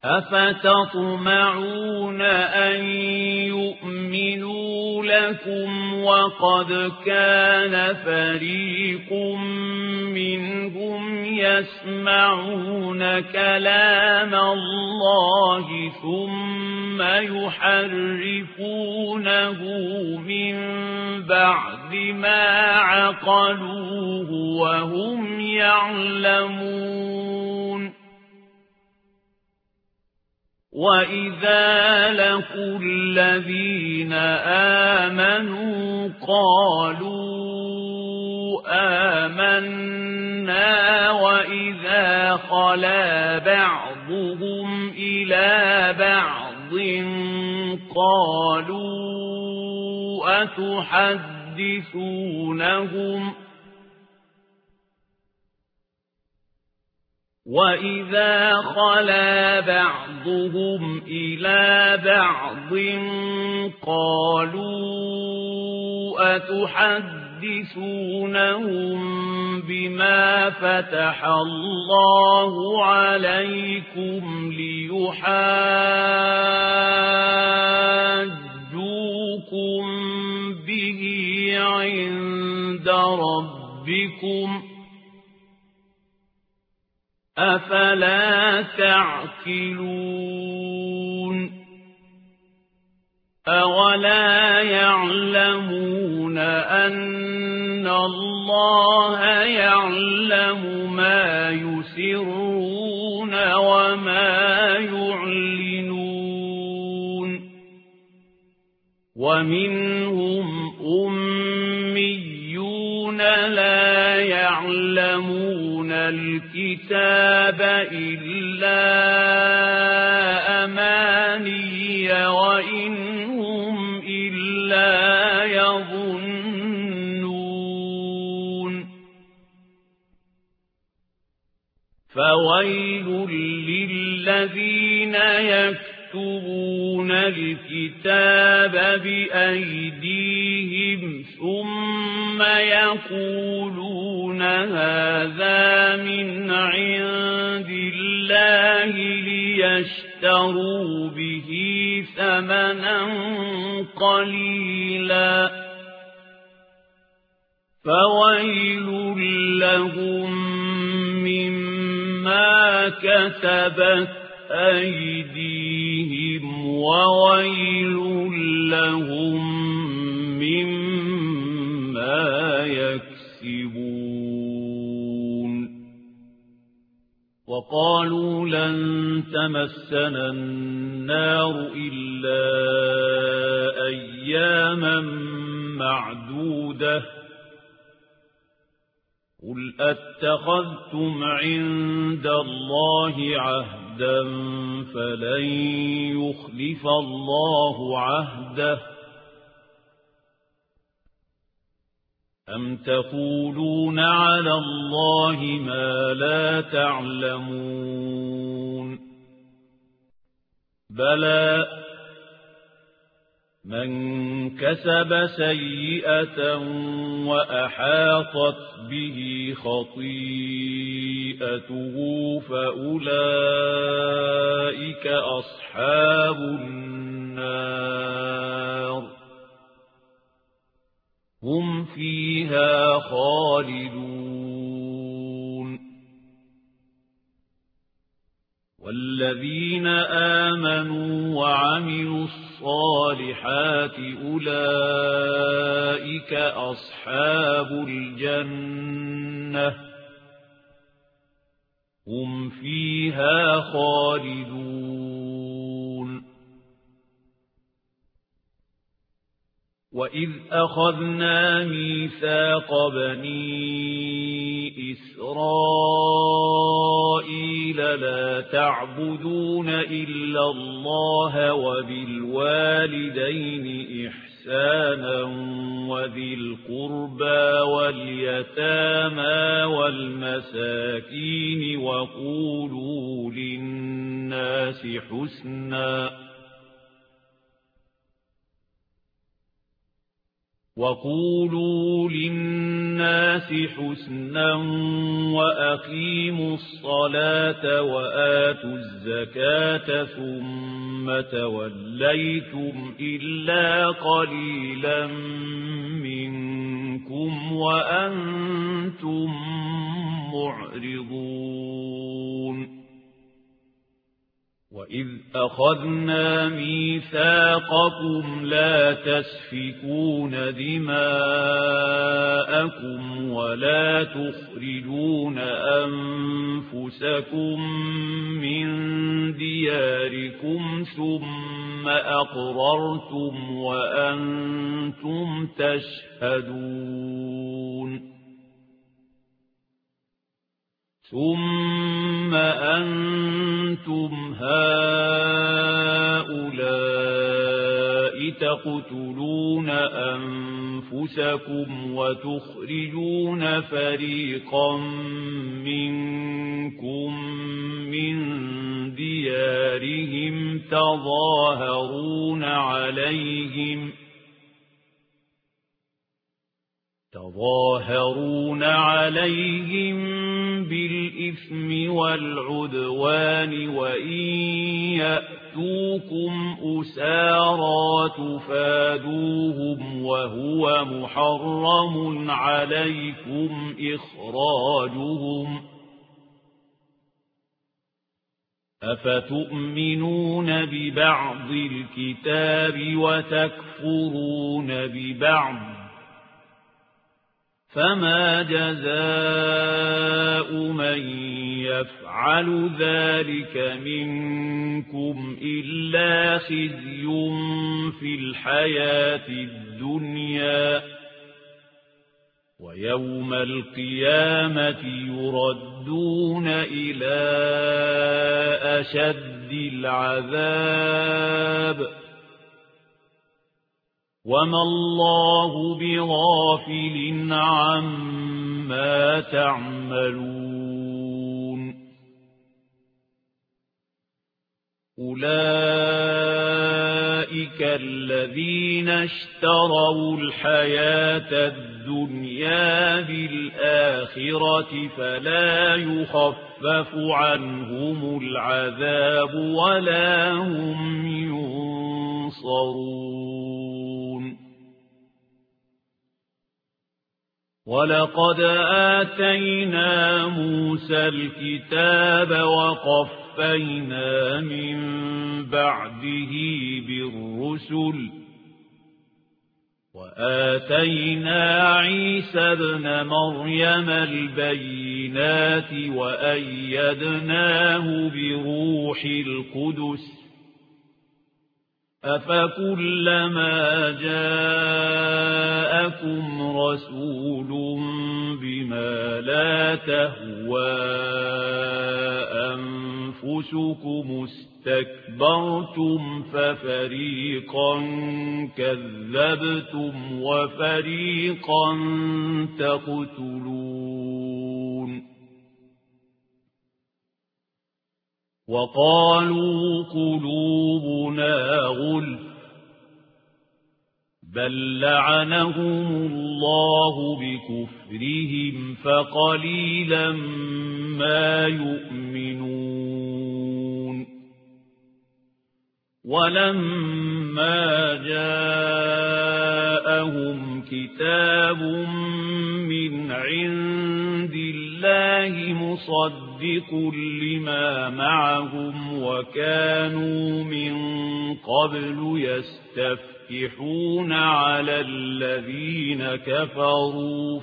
أفتطمعون أن يؤمنوا لكم وقد كان فريق منهم يسمعون كلام الله ثم يحرفونه من بعد ما عقلوه وهم يعلمون وَإِذَا لَقُوا الَّذِينَ آمَنُوا قَالُوا آمَنَّا وَإِذَا خَلَا بَعْضُهُمْ إِلَى بَعْضٍ قَالُوا أَتُحَدِّثُونَهُمْ وَإِذَا خَلَا بَعْضُهُمْ إِلَى بَعْضٍ قَالُوا أَتُحَدِّثُونَهُم بِمَا فَتَحَ اللَّهُ عَلَيْكُمْ لِيُحَاجُّوكُم بِهِ عِندَ رَبِّكُمْ أَفَلَا تَعْقِلُونَ أَوَلَا يَعْلَمُونَ أَنَّ اللَّهَ يَعْلَمُ مَا يُسِرُّونَ وَمَا يُعْلِنُونَ وَمِنْهُمْ أُمِّيُّونَ لَا يَعْلَمُونَ الْكِتَابَ إِلَّا أَمَانِيَّ وَإِنْ هُمْ إِلَّا يَظُنُّونَ فَوَيْلٌ لِّلَّذِينَ يَكْتُبُونَ الْكِتَابَ بِأَيْدِيهِمْ ثُمَّ يَقُولُونَ هَذَا مِنْ عِندِ اللَّهِ لِيَشْتَرُوا بِهِ ثَمَنًا قَلِيلًا فَوَيْلٌ لَّهُم مِّمَّا كَتَبَتْ أَيْدِيهِمْ وَوَيْلٌ لَّهُم مِّمَّا يَكْسِبُونَ وَقَالُوا لَن تَمَسَّنَا النَّارُ إِلَّا أَيَّامًا مَّعْدُودَةً قُلْ أَتَّخَذْتُمْ عِندَ اللَّهِ عَهْدًا فَلَن يُخْلِفَ اللَّهُ عَهْدَهُ أَمْ تَقُولُونَ عَلَى اللَّهِ مَا لَا تَعْلَمُونَ بَلَى مَنْ كَسَبَ سَيِّئَةً وَأَحَاطَتْ بِهِ خَطِيئَتُهُ فَأُولَئِكَ أَصْحَابُ النَّارِ هُمْ فِيهَا خَالِدُونَ وَالَّذِينَ آمَنُوا وَعَمِلُوا الصَّالِحَاتِ أُولَئِكَ أَصْحَابُ الْجَنَّةِ هُمْ فِيهَا خَالِدُونَ وَإِذْ أَخَذْنَا مِيثَاقَ بَنِي إِسْرَائِيلَ لَا تَعْبُدُونَ إِلَّا اللَّهَ وَبِالْوَالِدَيْنِ إِحْسَانًا وَذِي الْقُرْبَى وَالْيَتَامَى وَالْمَسَاكِينِ وَقُولُوا لِلنَّاسِ حُسْنًا وقولوا للناس حسنا وأقيموا الصلاة وآتوا الزكاة ثم توليتم إلا قليلا منكم وأنتم معرضون وإذ أخذنا ميثاقكم لا تسفكون دماءكم ولا تخرجون أنفسكم من دياركم ثم أقررتم وأنتم تشهدون ثم أنتم هؤلاء تقتلون أنفسكم وتخرجون فريقا منكم من ديارهم تظاهرون عليهم بالإثم والعدوان وإن يأتوكم أسارى تفادوهم وهو محرم عليكم إخراجهم أفتؤمنون ببعض الكتاب وتكفرون ببعض فما جزاء من يفعل ذلك منكم إلا خزي في الحياة الدنيا ويوم القيامة يردون إلى أشد العذاب وما الله بغافل عما تعملون أولئك الذين اشتروا الحياة الدنيا بالآخرة فلا يخفف عنهم العذاب ولا هم ينصرون ولقد آتينا موسى الكتاب وقفينا من بعده بالرسل وآتينا عيسى ابن مريم البينات وأيدناه بروح القدس أفكلما جاءكم رسول بما لا تهوى أنفسكم استكبرتم ففريقا كذبتم وفريقا تقتلون وقالوا قلوبنا غلف بل لعنهم الله بكفرهم فقليلا ما يؤمنون ولما جاءهم كتاب من عند الله مصدق لما معهم وكانوا من قبل يستفتحون على الذين كفروا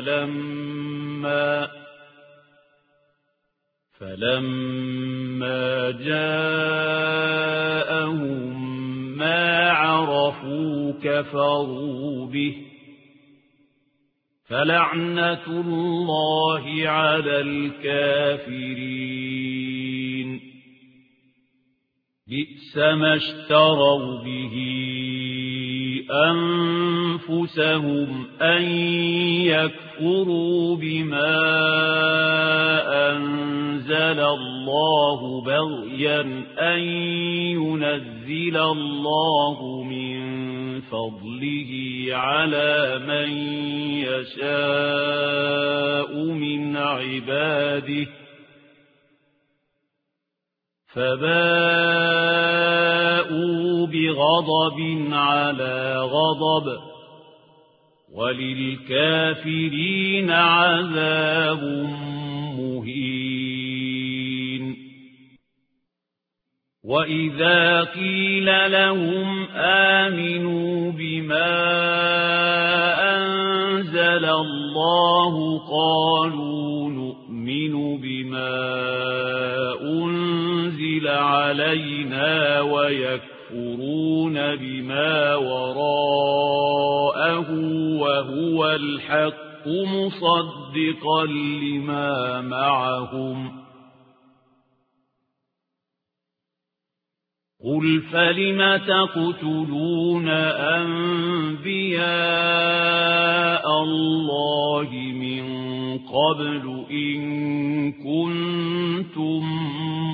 فلما جاءهم ما عرفوا كفروا به فلعنة الله على الكافرين بئس ما اشتروا به أنفسهم أن يكفروا بما أنزل الله بغيا أن ينزل الله من فضله على من يشاء من عباده فباءوا بغضب على غضب وللكافرين عذاب مهين. وإذا قيل لهم آمنوا بما أنزل الله قالوا نؤمن بما أنزل علينا ويكفرون بما وراءه وهو الحق مصدقا لما معهم قل فلم تقتلون أنبياء الله من قبل إن كنتم